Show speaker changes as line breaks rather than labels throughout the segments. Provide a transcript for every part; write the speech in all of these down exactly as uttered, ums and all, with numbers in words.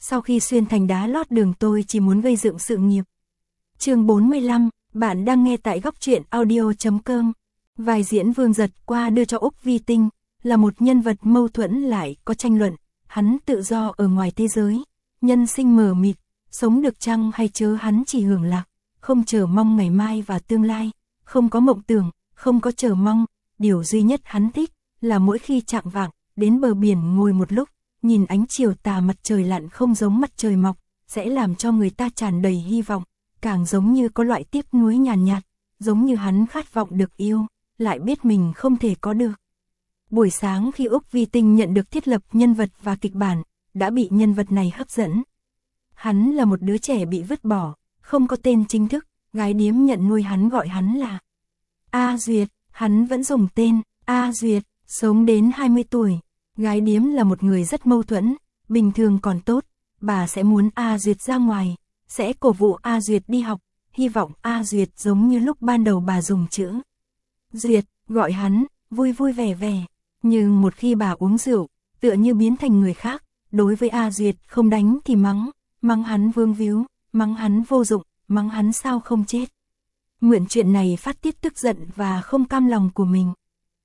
sau khi xuyên thành đá lót đường tôi chỉ muốn gây dựng sự nghiệp. Chương bốn mươi lăm, bạn đang nghe tại góc truyện audio chấm com. Vai diễn Vương Giật qua đưa cho Úc Vi Tinh, là một nhân vật mâu thuẫn lại có tranh luận, hắn tự do ở ngoài thế giới, nhân sinh mờ mịt, sống được chăng hay chớ hắn chỉ hưởng lạc, không chờ mong ngày mai và tương lai, không có mộng tưởng, không có chờ mong, điều duy nhất hắn thích là mỗi khi chạng vạng, đến bờ biển ngồi một lúc, nhìn ánh chiều tà mặt trời lặn không giống mặt trời mọc, sẽ làm cho người ta tràn đầy hy vọng, càng giống như có loại tiếc nuối nhàn nhạt, giống như hắn khát vọng được yêu, lại biết mình không thể có được. Buổi sáng khi Úc Vi Tinh nhận được thiết lập nhân vật và kịch bản, đã bị nhân vật này hấp dẫn. Hắn là một đứa trẻ bị vứt bỏ, không có tên chính thức, gái điếm nhận nuôi hắn gọi hắn là A Duyệt, hắn vẫn dùng tên A Duyệt, sống đến hai mươi tuổi. Gái điếm là một người rất mâu thuẫn, bình thường còn tốt, bà sẽ muốn A Duyệt ra ngoài, sẽ cổ vũ A Duyệt đi học, hy vọng A Duyệt giống như lúc ban đầu bà dùng chữ Duyệt, gọi hắn, vui vui vẻ vẻ. Nhưng một khi bà uống rượu, tựa như biến thành người khác, đối với A Duyệt không đánh thì mắng, mắng hắn vương víu, mắng hắn vô dụng, mắng hắn sao không chết. Mượn chuyện này phát tiết tức giận và không cam lòng của mình.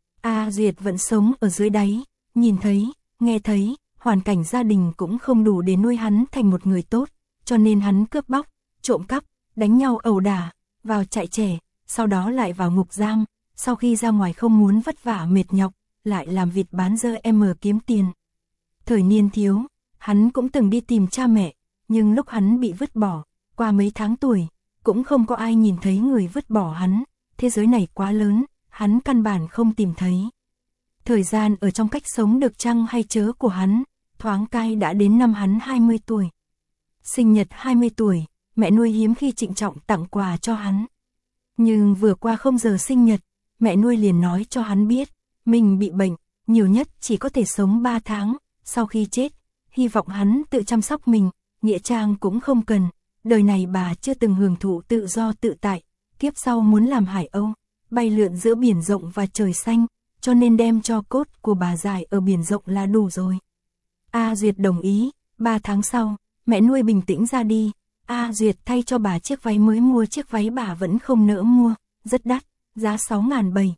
A Duyệt vẫn sống ở dưới đáy, nhìn thấy, nghe thấy, hoàn cảnh gia đình cũng không đủ để nuôi hắn thành một người tốt, cho nên hắn cướp bóc, trộm cắp, đánh nhau ẩu đả, vào trại trẻ, sau đó lại vào ngục giam, sau khi ra ngoài không muốn vất vả mệt nhọc, lại làm vịt bán dơ em kiếm tiền. Thời niên thiếu, hắn cũng từng đi tìm cha mẹ, nhưng lúc hắn bị vứt bỏ, qua mấy tháng tuổi, cũng không có ai nhìn thấy người vứt bỏ hắn, thế giới này quá lớn, hắn căn bản không tìm thấy. Thời gian ở trong cách sống được chăng hay chớ của hắn, thoáng cai đã đến năm hắn hai mươi tuổi. Sinh nhật hai mươi tuổi, mẹ nuôi hiếm khi trịnh trọng tặng quà cho hắn. Nhưng vừa qua không giờ sinh nhật, mẹ nuôi liền nói cho hắn biết, mình bị bệnh, nhiều nhất chỉ có thể sống ba tháng, sau khi chết, hy vọng hắn tự chăm sóc mình, nghĩa trang cũng không cần, đời này bà chưa từng hưởng thụ tự do tự tại, kiếp sau muốn làm hải âu, bay lượn giữa biển rộng và trời xanh, cho nên đem cho cốt của bà giải ở biển rộng là đủ rồi. A Duyệt đồng ý, ba tháng sau, mẹ nuôi bình tĩnh ra đi, A Duyệt thay cho bà chiếc váy mới mua, chiếc váy bà vẫn không nỡ mua, rất đắt, giá sáu ngàn bảy.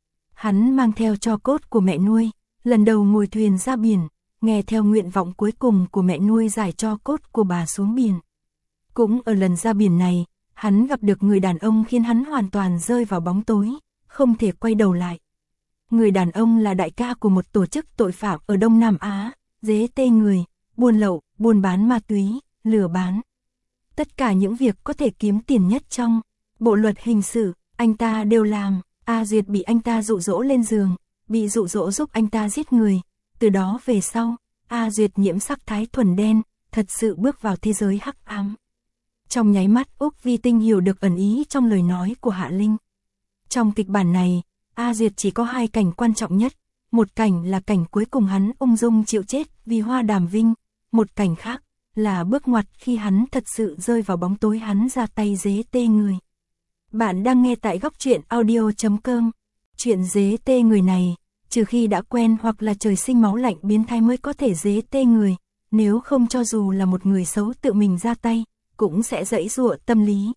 Hắn mang theo cho cốt của mẹ nuôi, lần đầu ngồi thuyền ra biển, nghe theo nguyện vọng cuối cùng của mẹ nuôi giải cho cốt của bà xuống biển. Cũng ở lần ra biển này, hắn gặp được người đàn ông khiến hắn hoàn toàn rơi vào bóng tối, không thể quay đầu lại. Người đàn ông là đại ca của một tổ chức tội phạm ở Đông Nam Á, giết tê người, buôn lậu, buôn bán ma túy, lừa bán. Tất cả những việc có thể kiếm tiền nhất trong bộ luật hình sự, anh ta đều làm. A Duyệt bị anh ta dụ dỗ lên giường, bị dụ dỗ giúp anh ta giết người. Từ đó về sau, A Duyệt nhiễm sắc thái thuần đen, thật sự bước vào thế giới hắc ám. Trong nháy mắt Úc Vi Tinh hiểu được ẩn ý trong lời nói của Hạ Linh. Trong kịch bản này, A Duyệt chỉ có hai cảnh quan trọng nhất, một cảnh là cảnh cuối cùng hắn ung dung chịu chết vì Hoa Đàm Vinh, một cảnh khác là bước ngoặt khi hắn thật sự rơi vào bóng tối, hắn ra tay giết tê người. Bạn đang nghe tại góc truyện audio chấm com. Chuyện giết tê người này, trừ khi đã quen hoặc là trời sinh máu lạnh biến thái mới có thể giết tê người, nếu không cho dù là một người xấu tự mình ra tay, cũng sẽ giãy giụa tâm lý.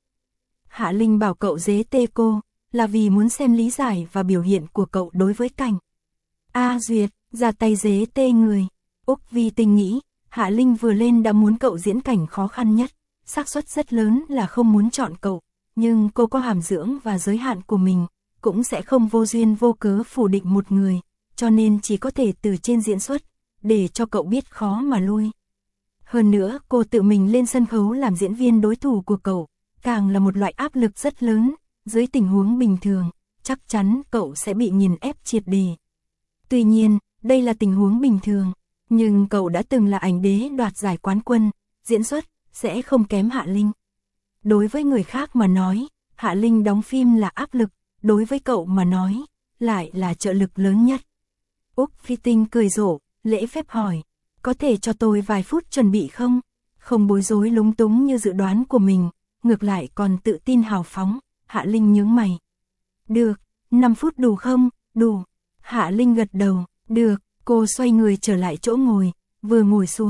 Hạ Linh bảo cậu giết tê cô, là vì muốn xem lý giải và biểu hiện của cậu đối với cảnh A Duyệt ra tay giết tê người. Úc Vi Tinh nghĩ, Hạ Linh vừa lên đã muốn cậu diễn cảnh khó khăn nhất, xác suất rất lớn là không muốn chọn cậu, nhưng cô có hàm dưỡng và giới hạn của mình, cũng sẽ không vô duyên vô cớ phủ định một người, cho nên chỉ có thể từ trên diễn xuất, để cho cậu biết khó mà lui. Hơn nữa, cô tự mình lên sân khấu làm diễn viên đối thủ của cậu, càng là một loại áp lực rất lớn, dưới tình huống bình thường, chắc chắn cậu sẽ bị nghiền ép triệt để. Tuy nhiên, đây là tình huống bình thường, nhưng cậu đã từng là ảnh đế đoạt giải quán quân, diễn xuất sẽ không kém Hạ Linh. Đối với người khác mà nói, Hạ Linh đóng phim là áp lực, đối với cậu mà nói, lại là trợ lực lớn nhất. Úc Vi Tinh cười rộ, lễ phép hỏi, có thể cho tôi vài phút chuẩn bị không? Không bối rối lúng túng như dự đoán của mình, ngược lại còn tự tin hào phóng. Hạ Linh nhướng mày. Được, năm phút đủ không? Đủ. Hạ Linh gật đầu, được. Cô xoay người trở lại chỗ ngồi, vừa ngồi xuống,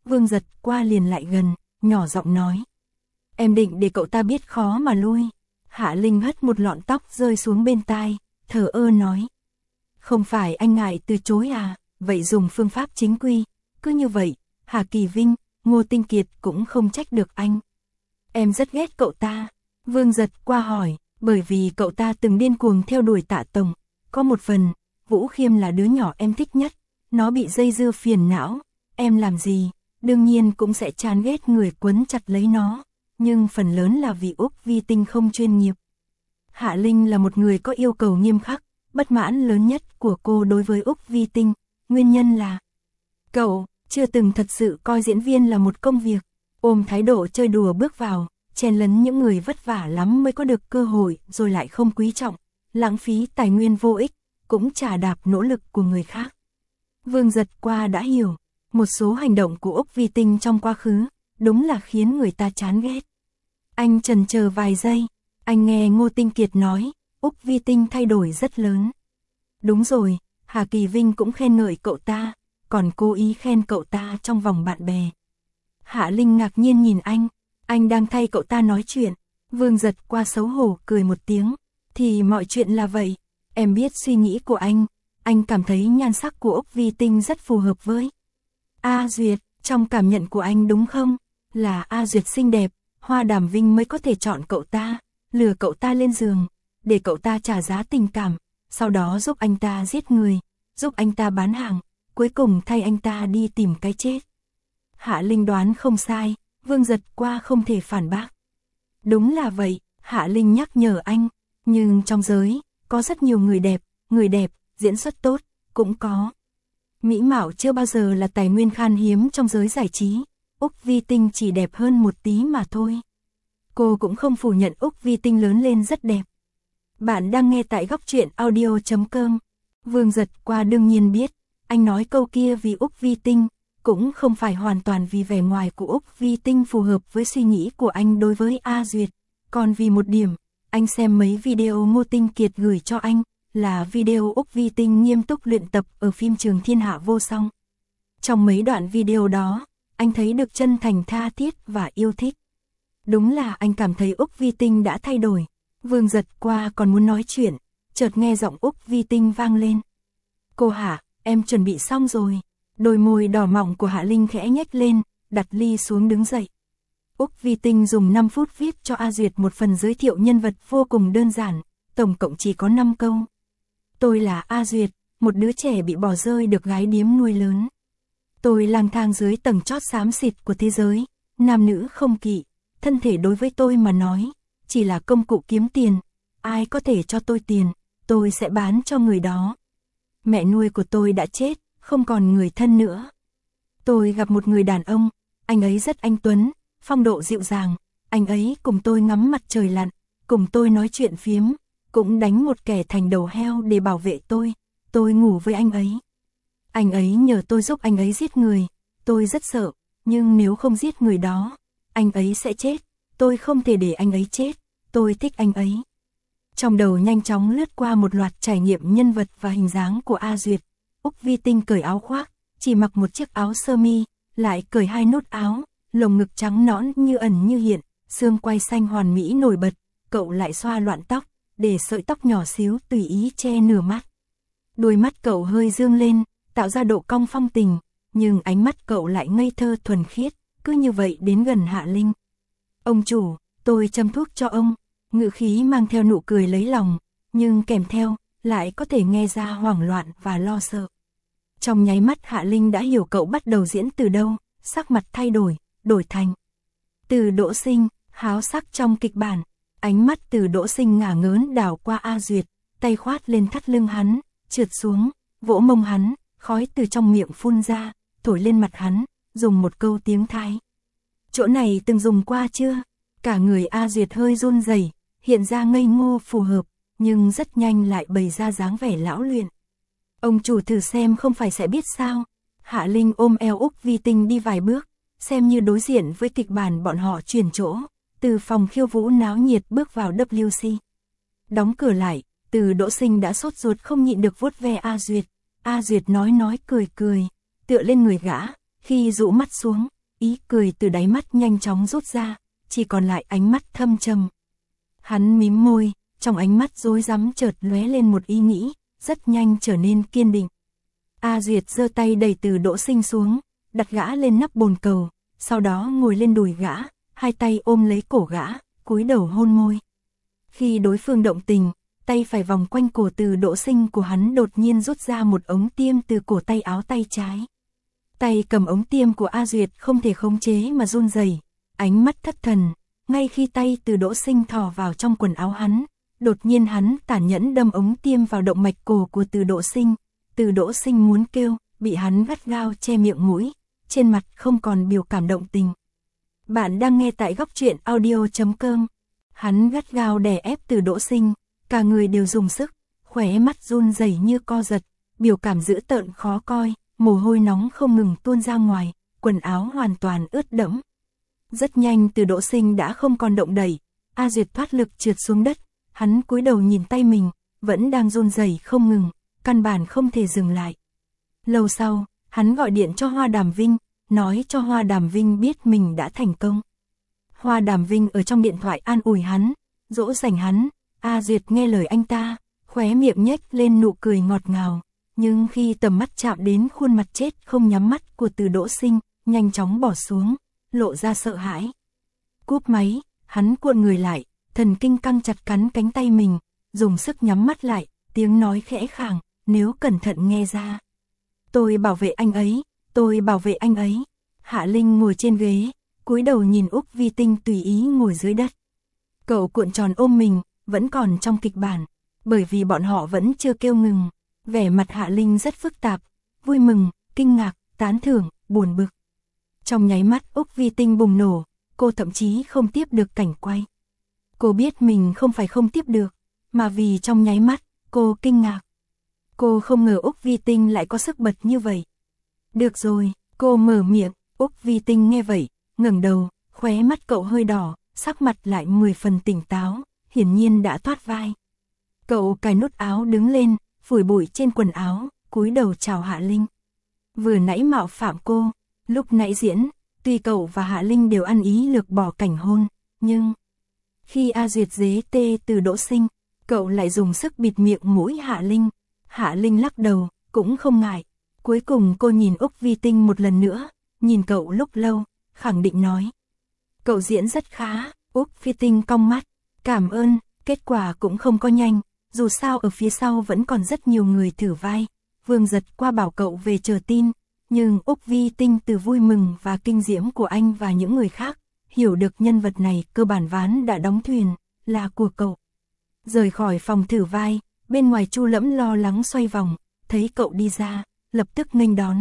Vương Giật qua liền lại gần, nhỏ giọng nói. Em định để cậu ta biết khó mà lui. Hạ Linh hất một lọn tóc rơi xuống bên tai, thờ ơ nói. Không phải anh ngại từ chối à, vậy dùng phương pháp chính quy. Cứ như vậy, Hà Kỳ Vinh, Ngô Tinh Kiệt cũng không trách được anh. Em rất ghét cậu ta. Vương Giật qua hỏi, bởi vì cậu ta từng điên cuồng theo đuổi Tạ Tổng. Có một phần, Vũ Khiêm là đứa nhỏ em thích nhất. Nó bị dây dưa phiền não. Em làm gì, đương nhiên cũng sẽ chán ghét người quấn chặt lấy nó. Nhưng phần lớn là vì Úc Vi Tinh không chuyên nghiệp. Hạ Linh là một người có yêu cầu nghiêm khắc. Bất mãn lớn nhất của cô đối với Úc Vi Tinh, nguyên nhân là cậu chưa từng thật sự coi diễn viên là một công việc, ôm thái độ chơi đùa bước vào, chen lấn những người vất vả lắm mới có được cơ hội rồi lại không quý trọng, lãng phí tài nguyên vô ích, cũng chà đạp nỗ lực của người khác. Vương Giật qua đã hiểu, một số hành động của Úc Vi Tinh trong quá khứ, đúng là khiến người ta chán ghét. Anh chần chờ vài giây, anh nghe Ngô Tinh Kiệt nói, Úc Vi Tinh thay đổi rất lớn. Đúng rồi, Hà Kỳ Vinh cũng khen ngợi cậu ta, còn cố ý khen cậu ta trong vòng bạn bè. Hạ Linh ngạc nhiên nhìn anh, anh đang thay cậu ta nói chuyện. Vương Giật qua xấu hổ cười một tiếng, thì mọi chuyện là vậy, em biết suy nghĩ của anh, anh cảm thấy nhan sắc của Úc Vi Tinh rất phù hợp với A Duyệt, trong cảm nhận của anh đúng không? Là A Duyệt xinh đẹp, Hoa Đàm Vinh mới có thể chọn cậu ta, lừa cậu ta lên giường, để cậu ta trả giá tình cảm, sau đó giúp anh ta giết người, giúp anh ta bán hàng, cuối cùng thay anh ta đi tìm cái chết. Hạ Linh đoán không sai, Vương Giật qua không thể phản bác. Đúng là vậy, Hạ Linh nhắc nhở anh, nhưng trong giới, có rất nhiều người đẹp, người đẹp, diễn xuất tốt, cũng có. Mỹ mạo chưa bao giờ là tài nguyên khan hiếm trong giới giải trí, Úc Vi Tinh chỉ đẹp hơn một tí mà thôi. Cô cũng không phủ nhận Úc Vi Tinh lớn lên rất đẹp. Bạn đang nghe tại góc truyện audio chấm com. Vương Giật qua đương nhiên biết, anh nói câu kia vì Úc Vi Tinh, cũng không phải hoàn toàn vì vẻ ngoài của Úc Vi Tinh phù hợp với suy nghĩ của anh đối với A Duyệt, còn vì một điểm, anh xem mấy video Ngô Tinh Kiệt gửi cho anh, là video Úc Vi Tinh nghiêm túc luyện tập ở phim Trường Thiên Hạ Vô Song. Trong mấy đoạn video đó, anh thấy được chân thành tha thiết và yêu thích. Đúng là anh cảm thấy Úc Vi Tinh đã thay đổi. Vương Giật qua còn muốn nói chuyện, chợt nghe giọng Úc Vi Tinh vang lên. Cô Hạ, em chuẩn bị xong rồi. Đôi môi đỏ mọng của Hạ Linh khẽ nhếch lên, đặt ly xuống đứng dậy. Úc Vi Tinh dùng năm phút viết cho A Duyệt một phần giới thiệu nhân vật vô cùng đơn giản, tổng cộng chỉ có năm câu. Tôi là A Duyệt, một đứa trẻ bị bỏ rơi được gái điếm nuôi lớn. Tôi lang thang dưới tầng chót xám xịt của thế giới, nam nữ không kỵ, thân thể đối với tôi mà nói, chỉ là công cụ kiếm tiền, ai có thể cho tôi tiền, tôi sẽ bán cho người đó. Mẹ nuôi của tôi đã chết, không còn người thân nữa. Tôi gặp một người đàn ông, anh ấy rất anh tuấn, phong độ dịu dàng, anh ấy cùng tôi ngắm mặt trời lặn, cùng tôi nói chuyện phiếm, cũng đánh một kẻ thành đầu heo để bảo vệ tôi, tôi ngủ với anh ấy. Anh ấy nhờ tôi giúp anh ấy giết người, tôi rất sợ, nhưng nếu không giết người đó, anh ấy sẽ chết, tôi không thể để anh ấy chết, tôi thích anh ấy. Trong đầu nhanh chóng lướt qua một loạt trải nghiệm nhân vật và hình dáng của A Duyệt. Úc Vi Tinh cởi áo khoác, chỉ mặc một chiếc áo sơ mi, lại cởi hai nút áo, lồng ngực trắng nõn như ẩn như hiện, xương quai xanh hoàn mỹ nổi bật, cậu lại xoa loạn tóc, để sợi tóc nhỏ xíu tùy ý che nửa mắt. Đôi mắt cậu hơi dương lên, tạo ra độ cong phong tình, nhưng ánh mắt cậu lại ngây thơ thuần khiết, cứ như vậy đến gần Hạ Linh. Ông chủ, tôi châm thuốc cho ông, ngữ khí mang theo nụ cười lấy lòng, nhưng kèm theo, lại có thể nghe ra hoảng loạn và lo sợ. Trong nháy mắt Hạ Linh đã hiểu cậu bắt đầu diễn từ đâu, sắc mặt thay đổi, đổi thành Từ Đỗ Sinh, háo sắc trong kịch bản. Ánh mắt Từ Đỗ Sinh ngả ngớn đảo qua A Duyệt, tay khoát lên thắt lưng hắn, trượt xuống, vỗ mông hắn, khói từ trong miệng phun ra, thổi lên mặt hắn, dùng một câu tiếng Thái. Chỗ này từng dùng qua chưa? Cả người A Duyệt hơi run rẩy, hiện ra ngây ngô phù hợp, nhưng rất nhanh lại bày ra dáng vẻ lão luyện. Ông chủ thử xem không phải sẽ biết sao. Hạ Linh ôm eo Úc Vi Tinh đi vài bước, xem như đối diện với kịch bản bọn họ chuyển chỗ, từ phòng khiêu vũ náo nhiệt bước vào W C. Đóng cửa lại, Từ Đỗ Sinh đã sốt ruột không nhịn được vuốt ve A Duyệt. A Duyệt nói nói cười cười, tựa lên người gã, khi dụ mắt xuống, ý cười từ đáy mắt nhanh chóng rút ra, chỉ còn lại ánh mắt thâm trầm. Hắn mím môi, trong ánh mắt rối rắm chợt lóe lên một ý nghĩ, rất nhanh trở nên kiên định. A Duyệt giơ tay đẩy Từ Đỗ Sinh xuống, đặt gã lên nắp bồn cầu, sau đó ngồi lên đùi gã, hai tay ôm lấy cổ gã, cúi đầu hôn môi. Khi đối phương động tình, tay phải vòng quanh cổ Từ Đỗ Sinh của hắn đột nhiên rút ra một ống tiêm từ cổ tay áo tay trái. Tay cầm ống tiêm của A Duyệt không thể khống chế mà run rẩy, ánh mắt thất thần, ngay khi tay Từ Đỗ Sinh thò vào trong quần áo hắn, đột nhiên hắn tàn nhẫn đâm ống tiêm vào động mạch cổ của Từ Đỗ Sinh. Từ Đỗ Sinh muốn kêu, bị hắn gắt gao che miệng mũi, trên mặt không còn biểu cảm động tình. Bạn đang nghe tại góc truyện audio chấm com. Hắn gắt gao đè ép Từ Đỗ Sinh, cả người đều dùng sức, khóe mắt run rẩy như co giật, biểu cảm dữ tợn khó coi, mồ hôi nóng không ngừng tuôn ra ngoài, quần áo hoàn toàn ướt đẫm. Rất nhanh Từ Đỗ Sinh đã không còn động đẩy, A Duyệt thoát lực trượt xuống đất, hắn cúi đầu nhìn tay mình, vẫn đang run rẩy không ngừng, căn bản không thể dừng lại. Lâu sau, hắn gọi điện cho Hoa Đàm Vinh, nói cho Hoa Đàm Vinh biết mình đã thành công. Hoa Đàm Vinh ở trong điện thoại an ủi hắn, dỗ dành hắn. A Duyệt nghe lời anh ta, khóe miệng nhếch lên nụ cười ngọt ngào, nhưng khi tầm mắt chạm đến khuôn mặt chết không nhắm mắt của Từ Đỗ Sinh, nhanh chóng bỏ xuống, lộ ra sợ hãi. Cúp máy, hắn cuộn người lại, thần kinh căng chặt cắn cánh tay mình, dùng sức nhắm mắt lại, tiếng nói khẽ khàng, nếu cẩn thận nghe ra. Tôi bảo vệ anh ấy, tôi bảo vệ anh ấy. Hạ Linh ngồi trên ghế, cúi đầu nhìn Úc Vi Tinh tùy ý ngồi dưới đất. Cậu cuộn tròn ôm mình, vẫn còn trong kịch bản, bởi vì bọn họ vẫn chưa kêu ngừng. Vẻ mặt Hạ Linh rất phức tạp, vui mừng, kinh ngạc, tán thưởng, buồn bực. Trong nháy mắt Úc Vi Tinh bùng nổ, cô thậm chí không tiếp được cảnh quay. Cô biết mình không phải không tiếp được, mà vì trong nháy mắt, cô kinh ngạc. Cô không ngờ Úc Vi Tinh lại có sức bật như vậy. Được rồi, cô mở miệng, Úc Vi Tinh nghe vậy, ngẩng đầu, khóe mắt cậu hơi đỏ, sắc mặt lại mười phần tỉnh táo, hiển nhiên đã thoát vai. Cậu cài nút áo đứng lên, phủi bụi trên quần áo, cúi đầu chào Hạ Linh. Vừa nãy mạo phạm cô, lúc nãy diễn, tuy cậu và Hạ Linh đều ăn ý lược bỏ cảnh hôn, nhưng khi A Duyệt dế tê Từ Đỗ Sinh, cậu lại dùng sức bịt miệng mũi Hạ Linh. Hạ Linh lắc đầu, cũng không ngại. Cuối cùng cô nhìn Úc Vi Tinh một lần nữa, nhìn cậu lúc lâu, khẳng định nói. Cậu diễn rất khá. Úc Vi Tinh cong mắt, cảm ơn, kết quả cũng không có nhanh, dù sao ở phía sau vẫn còn rất nhiều người thử vai. Vương Giật qua bảo cậu về chờ tin, nhưng Úc Vi Tinh từ vui mừng và kinh diễm của anh và những người khác, hiểu được nhân vật này cơ bản ván đã đóng thuyền, là của cậu. Rời khỏi phòng thử vai, bên ngoài Chu Lẫm lo lắng xoay vòng, thấy cậu đi ra, lập tức nghênh đón.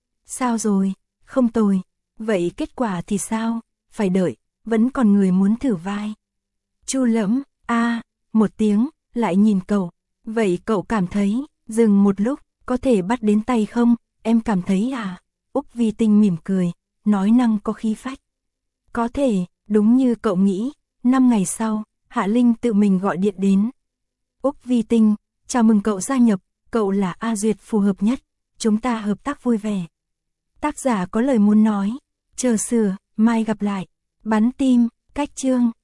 Sao rồi, không tồi, vậy kết quả thì sao, phải đợi, vẫn còn người muốn thử vai. Chu Lẫm, a à, một tiếng, lại nhìn cậu, vậy cậu cảm thấy, dừng một lúc, có thể bắt đến tay không, em cảm thấy à? Úc Vi Tinh mỉm cười, nói năng có khí phách. Có thể, đúng như cậu nghĩ, năm ngày sau, Hạ Linh tự mình gọi điện đến. Úc Vi Tinh, chào mừng cậu gia nhập, cậu là A Duyệt phù hợp nhất, chúng ta hợp tác vui vẻ. Tác giả có lời muốn nói, chờ sửa, mai gặp lại, bắn tim, cách chương.